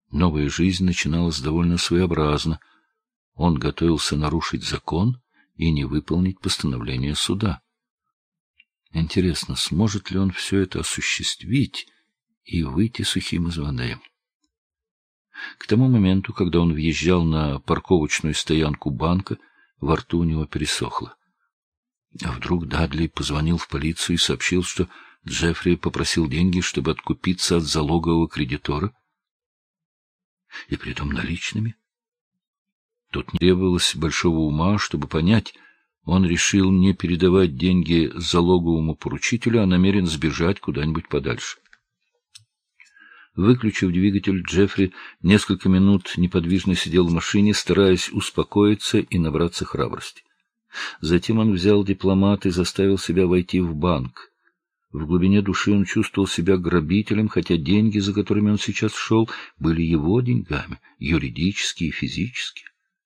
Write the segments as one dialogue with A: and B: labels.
A: Новая жизнь начиналась довольно своеобразно. Он готовился нарушить закон и не выполнить постановление суда. Интересно, сможет ли он все это осуществить и выйти сухим из воды? К тому моменту, когда он въезжал на парковочную стоянку банка, во рту у него пересохло. А вдруг Дадли позвонил в полицию и сообщил, что Джеффри попросил деньги, чтобы откупиться от залогового кредитора? И притом наличными? Тут не требовалось большого ума, чтобы понять, он решил не передавать деньги залоговому поручителю, а намерен сбежать куда-нибудь подальше. Выключив двигатель, Джеффри несколько минут неподвижно сидел в машине, стараясь успокоиться и набраться храбрости. Затем он взял дипломат и заставил себя войти в банк. В глубине души он чувствовал себя грабителем, хотя деньги, за которыми он сейчас шел, были его деньгами, юридические и физические.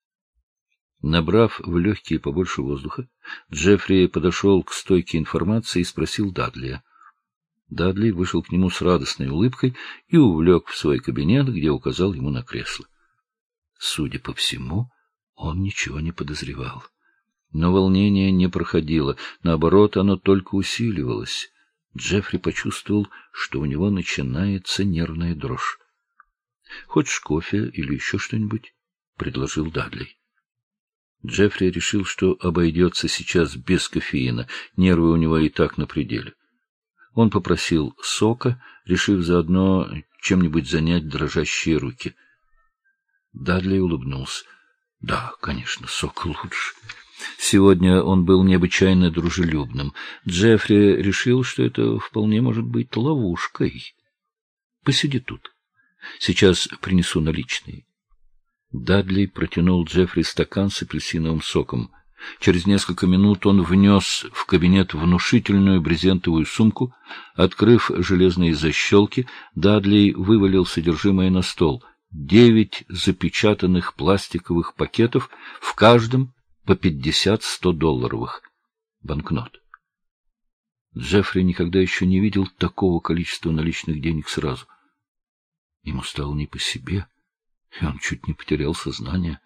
A: Набрав в легкие побольше воздуха, Джеффри подошел к стойке информации и спросил Дадлия. Дадли вышел к нему с радостной улыбкой и увлек в свой кабинет, где указал ему на кресло. Судя по всему, он ничего не подозревал. Но волнение не проходило, наоборот, оно только усиливалось. Джеффри почувствовал, что у него начинается нервная дрожь. — Хочешь кофе или еще что-нибудь? — предложил Дадли. Джеффри решил, что обойдется сейчас без кофеина, нервы у него и так на пределе. Он попросил сока, решив заодно чем-нибудь занять дрожащие руки. Дадли улыбнулся. — Да, конечно, сок лучше. Сегодня он был необычайно дружелюбным. Джеффри решил, что это вполне может быть ловушкой. — Посиди тут. Сейчас принесу наличные. Дадли протянул Джеффри стакан с апельсиновым соком. Через несколько минут он внес в кабинет внушительную брезентовую сумку. Открыв железные защелки, Дадли вывалил содержимое на стол. 9 запечатанных пластиковых пакетов, в каждом по 50-100-долларовых банкнот. Джеффри никогда еще не видел такого количества наличных денег сразу. Ему стало не по себе, и он чуть не потерял сознание.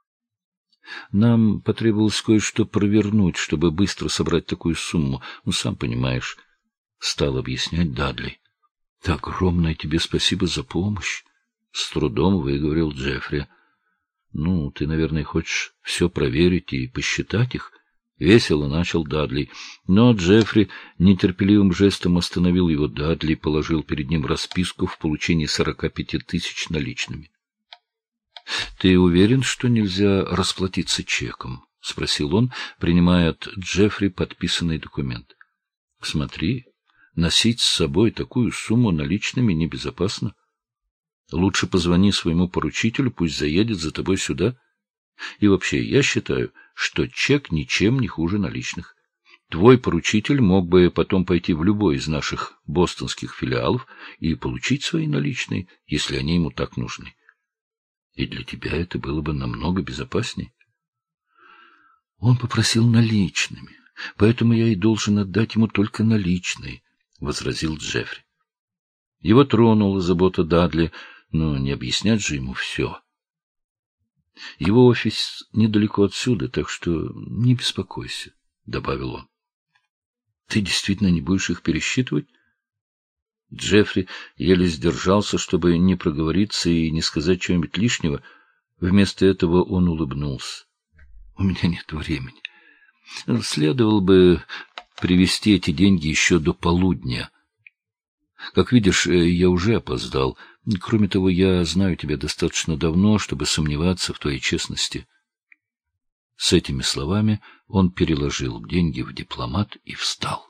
A: Нам потребовалось кое-что провернуть, чтобы быстро собрать такую сумму. Ну, сам понимаешь, — стал объяснять Дадли. — Огромное тебе спасибо за помощь, — с трудом выговорил Джеффри. — Ну, ты, наверное, хочешь все проверить и посчитать их? — весело начал Дадли. Но Джеффри нетерпеливым жестом остановил его. Дадли положил перед ним расписку в получении 45 тысяч наличными. — Ты уверен, что нельзя расплатиться чеком? — спросил он, принимая от Джеффри подписанный документ. — Смотри, носить с собой такую сумму наличными небезопасно. Лучше позвони своему поручителю, пусть заедет за тобой сюда. И вообще, я считаю, что чек ничем не хуже наличных. Твой поручитель мог бы потом пойти в любой из наших бостонских филиалов и получить свои наличные, если они ему так нужны. И для тебя это было бы намного безопасней. Он попросил наличными, поэтому я и должен отдать ему только наличные, — возразил Джеффри. Его тронула забота Дадли, но не объяснять же ему все. Его офис недалеко отсюда, так что не беспокойся, — добавил он. — Ты действительно не будешь их пересчитывать? Джеффри еле сдержался, чтобы не проговориться и не сказать чего-нибудь лишнего. Вместо этого он улыбнулся. — У меня нет времени. Следовало бы привезти эти деньги еще до полудня. Как видишь, я уже опоздал. Кроме того, я знаю тебя достаточно давно, чтобы сомневаться в твоей честности. С этими словами он переложил деньги в дипломат и встал.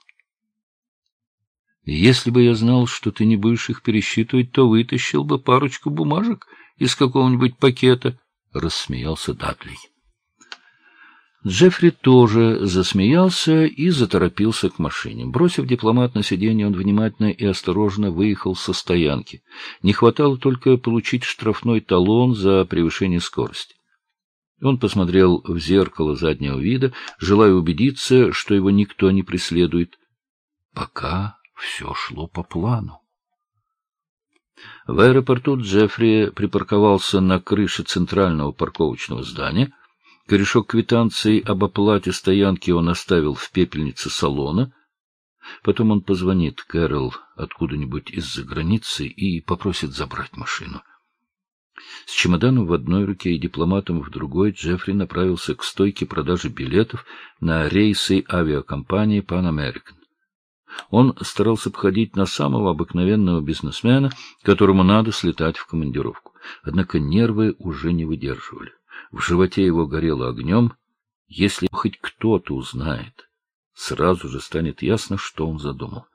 A: Если бы я знал, что ты не будешь их пересчитывать, то вытащил бы парочку бумажек из какого-нибудь пакета, — рассмеялся Дадли. Джеффри тоже засмеялся и заторопился к машине. Бросив дипломат на сиденье, он внимательно и осторожно выехал со стоянки. Не хватало только получить штрафной талон за превышение скорости. Он посмотрел в зеркало заднего вида, желая убедиться, что его никто не преследует. Пока все шло по плану. В аэропорту Джеффри припарковался на крыше центрального парковочного здания. Корешок квитанции об оплате стоянки он оставил в пепельнице салона. Потом он позвонит Кэрол откуда-нибудь из-за границы и попросит забрать машину. С чемоданом в одной руке и дипломатом в другой Джеффри направился к стойке продажи билетов на рейсы авиакомпании Pan American. Он старался походить на самого обыкновенного бизнесмена, которому надо слетать в командировку. Однако нервы уже не выдерживали. В животе его горело огнем. Если хоть кто-то узнает, сразу же станет ясно, что он задумал.